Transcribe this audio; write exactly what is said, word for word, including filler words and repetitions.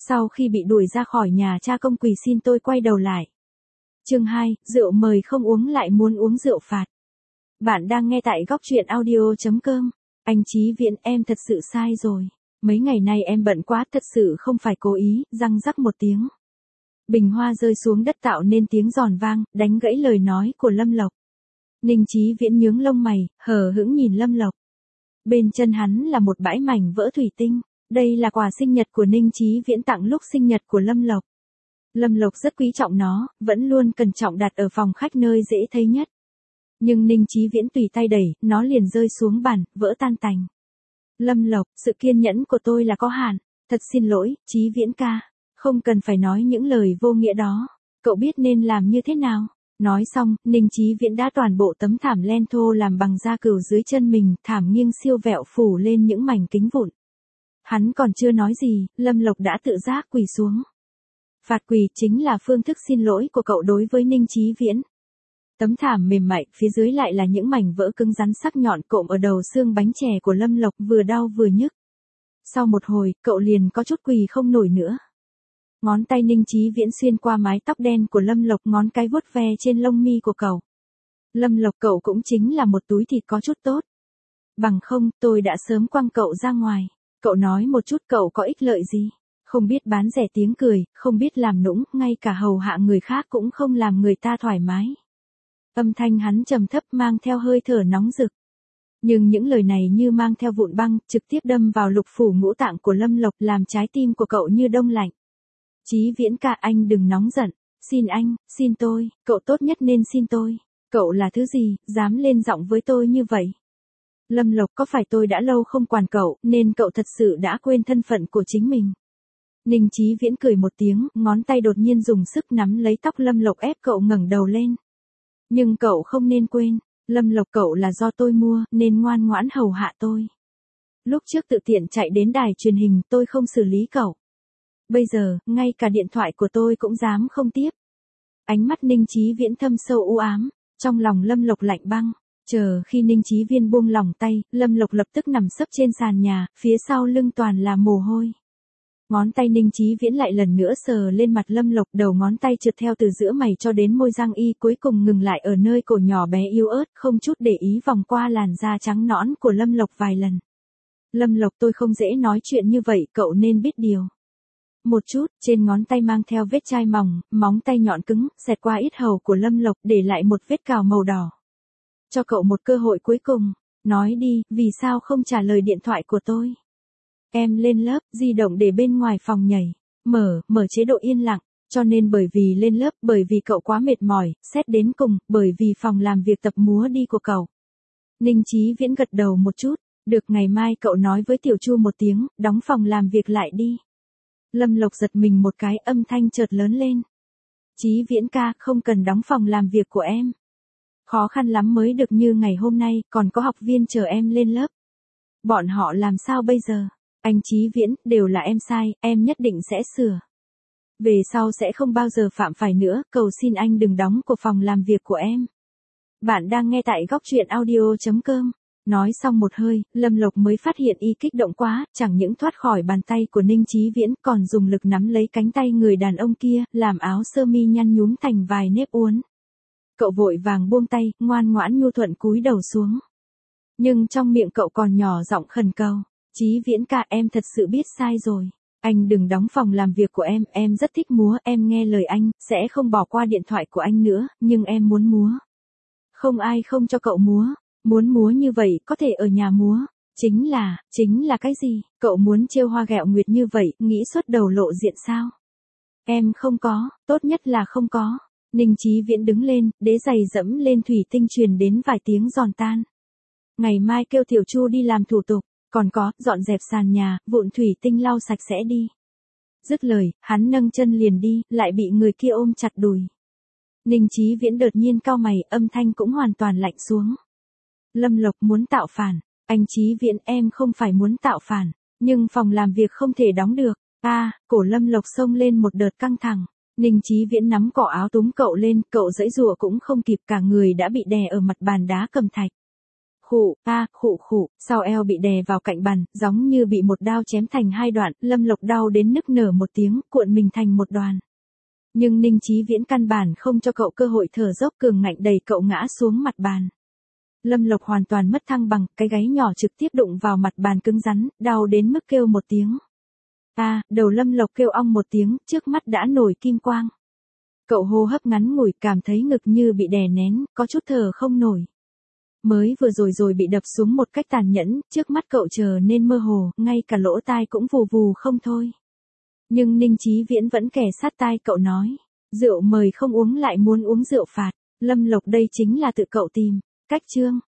Sau khi bị đuổi ra khỏi nhà cha công quỳ xin tôi quay đầu lại. Chương hai, rượu mời không uống lại muốn uống rượu phạt. Bạn đang nghe tại góc truyện audio chấm com. Anh Chí Viễn, em thật sự sai rồi. Mấy ngày nay em bận quá, thật sự không phải cố ý. Răng rắc một tiếng. Bình hoa rơi xuống đất tạo nên tiếng giòn vang, đánh gãy lời nói của Lâm Lộc. Ninh Chí Viễn nhướng lông mày, hờ hững nhìn Lâm Lộc. Bên chân hắn là một bãi mảnh vỡ thủy tinh. Đây là quà sinh nhật của Ninh Chí Viễn tặng lúc sinh nhật của Lâm Lộc. Lâm Lộc rất quý trọng nó, vẫn luôn cẩn trọng đặt ở phòng khách nơi dễ thấy nhất. Nhưng Ninh Chí Viễn tùy tay đẩy, nó liền rơi xuống bàn, vỡ tan tành. Lâm Lộc, sự kiên nhẫn của tôi là có hạn. Thật xin lỗi, Chí Viễn ca. Không cần phải nói những lời vô nghĩa đó. Cậu biết nên làm như thế nào? Nói xong, Ninh Chí Viễn đã toàn bộ tấm thảm len thô làm bằng da cừu dưới chân mình, thảm nghiêng siêu vẹo phủ lên những mảnh kính vụn. Hắn còn chưa nói gì, Lâm Lộc đã tự giác quỳ xuống. Phạt quỳ chính là phương thức xin lỗi của cậu đối với Ninh Chí Viễn. Tấm thảm mềm mại, phía dưới lại là những mảnh vỡ cứng rắn sắc nhọn cộm ở đầu xương bánh chè của Lâm Lộc, vừa đau vừa nhức. Sau một hồi, cậu liền có chút quỳ không nổi nữa. Ngón tay Ninh Chí Viễn xuyên qua mái tóc đen của Lâm Lộc, ngón cái vuốt ve trên lông mi của cậu. Lâm Lộc, cậu cũng chính là một túi thịt có chút tốt. Bằng không, tôi đã sớm quăng cậu ra ngoài. Cậu nói một chút, cậu có ích lợi gì? Không biết bán rẻ tiếng cười, không biết làm nũng, ngay cả hầu hạ người khác cũng không làm người ta thoải mái. Âm thanh hắn trầm thấp mang theo hơi thở nóng rực. Nhưng những lời này như mang theo vụn băng, trực tiếp đâm vào lục phủ ngũ tạng của Lâm Lộc, làm trái tim của cậu như đông lạnh. Chí Viễn ca, anh đừng nóng giận. Xin anh, xin tôi, cậu tốt nhất nên xin tôi. Cậu là thứ gì, dám lên giọng với tôi như vậy? Lâm Lộc, có phải tôi đã lâu không quản cậu, nên cậu thật sự đã quên thân phận của chính mình? Ninh Chí Viễn cười một tiếng, ngón tay đột nhiên dùng sức nắm lấy tóc Lâm Lộc ép cậu ngẩng đầu lên. Nhưng cậu không nên quên, Lâm Lộc, cậu là do tôi mua, nên ngoan ngoãn hầu hạ tôi. Lúc trước tự tiện chạy đến đài truyền hình, tôi không xử lý cậu. Bây giờ, ngay cả điện thoại của tôi cũng dám không tiếp. Ánh mắt Ninh Chí Viễn thâm sâu u ám, trong lòng Lâm Lộc lạnh băng. Chờ khi Ninh Chí Viễn buông lỏng tay, Lâm Lộc lập tức nằm sấp trên sàn nhà, phía sau lưng toàn là mồ hôi. Ngón tay Ninh Chí Viễn lại lần nữa sờ lên mặt Lâm Lộc, đầu ngón tay trượt theo từ giữa mày cho đến môi răng y, cuối cùng ngừng lại ở nơi cổ nhỏ bé yếu ớt, không chút để ý vòng qua làn da trắng nõn của Lâm Lộc vài lần. Lâm Lộc, tôi không dễ nói chuyện như vậy, cậu nên biết điều. Một chút, trên ngón tay mang theo vết chai mỏng, móng tay nhọn cứng, xẹt qua yết hầu của Lâm Lộc, để lại một vết cào màu đỏ. Cho cậu một cơ hội cuối cùng. Nói đi, vì sao không trả lời điện thoại của tôi? Em lên lớp, di động để bên ngoài phòng nhảy. Mở, mở chế độ yên lặng. Cho nên bởi vì lên lớp, bởi vì cậu quá mệt mỏi, xét đến cùng, bởi vì phòng làm việc tập múa đi của cậu. Ninh Chí Viễn gật đầu một chút. Được, ngày mai cậu nói với Tiểu Chu một tiếng, đóng phòng làm việc lại đi. Lâm Lộc giật mình một cái, âm thanh chợt lớn lên. Chí Viễn ca, không cần đóng phòng làm việc của em. Khó khăn lắm mới được như ngày hôm nay, còn có học viên chờ em lên lớp. Bọn họ làm sao bây giờ? Anh Chí Viễn, đều là em sai, em nhất định sẽ sửa. Về sau sẽ không bao giờ phạm phải nữa, cầu xin anh đừng đóng của phòng làm việc của em. Bạn đang nghe tại góc truyện audio chấm com. Nói xong một hơi, Lâm Lộc mới phát hiện y kích động quá, chẳng những thoát khỏi bàn tay của Ninh Chí Viễn, còn dùng lực nắm lấy cánh tay người đàn ông kia, làm áo sơ mi nhăn nhúm thành vài nếp uốn. Cậu vội vàng buông tay, ngoan ngoãn nhu thuận cúi đầu xuống. Nhưng trong miệng cậu còn nhỏ giọng khẩn cầu. Chí Viễn ca, em thật sự biết sai rồi. Anh đừng đóng phòng làm việc của em, em rất thích múa, em nghe lời anh, sẽ không bỏ qua điện thoại của anh nữa, nhưng em muốn múa. Không ai không cho cậu múa. Muốn múa như vậy, có thể ở nhà múa. Chính là, chính là cái gì? Cậu muốn trêu hoa ghẹo nguyệt như vậy, nghĩ xuất đầu lộ diện sao? Em không có, tốt nhất là không có. Ninh Chí Viễn đứng lên, đế giày dẫm lên thủy tinh truyền đến vài tiếng giòn tan. Ngày mai kêu Tiểu Chu đi làm thủ tục, còn có, dọn dẹp sàn nhà, vụn thủy tinh lau sạch sẽ đi. Dứt lời, hắn nâng chân liền đi, lại bị người kia ôm chặt đùi. Ninh Chí Viễn đột nhiên cau mày, âm thanh cũng hoàn toàn lạnh xuống. Lâm Lộc muốn tạo phản. Anh Chí Viễn, em không phải muốn tạo phản, nhưng phòng làm việc không thể đóng được. A, à, cổ Lâm Lộc xông lên một đợt căng thẳng. Ninh Chí Viễn nắm cỏ áo túm cậu lên, cậu giãy giụa cũng không kịp, cả người đã bị đè ở mặt bàn đá cẩm thạch. Khụ, a, khụ khụ, sau eo bị đè vào cạnh bàn, giống như bị một đao chém thành hai đoạn, Lâm Lộc đau đến nức nở một tiếng, cuộn mình thành một đoàn. Nhưng Ninh Chí Viễn căn bản không cho cậu cơ hội thở dốc, cường ngạnh đẩy cậu ngã xuống mặt bàn. Lâm Lộc hoàn toàn mất thăng bằng, cái gáy nhỏ trực tiếp đụng vào mặt bàn cứng rắn, đau đến mức kêu một tiếng. A, à, đầu Lâm Lộc kêu ong một tiếng, trước mắt đã nổi kim quang. Cậu hô hấp ngắn ngủi, cảm thấy ngực như bị đè nén, có chút thở không nổi. Mới vừa rồi rồi bị đập xuống một cách tàn nhẫn, trước mắt cậu trở nên mơ hồ, ngay cả lỗ tai cũng vù vù không thôi. Nhưng Ninh Chí Viễn vẫn kề sát tai cậu nói, rượu mời không uống lại muốn uống rượu phạt, Lâm Lộc đây chính là tự cậu tìm, cách chương.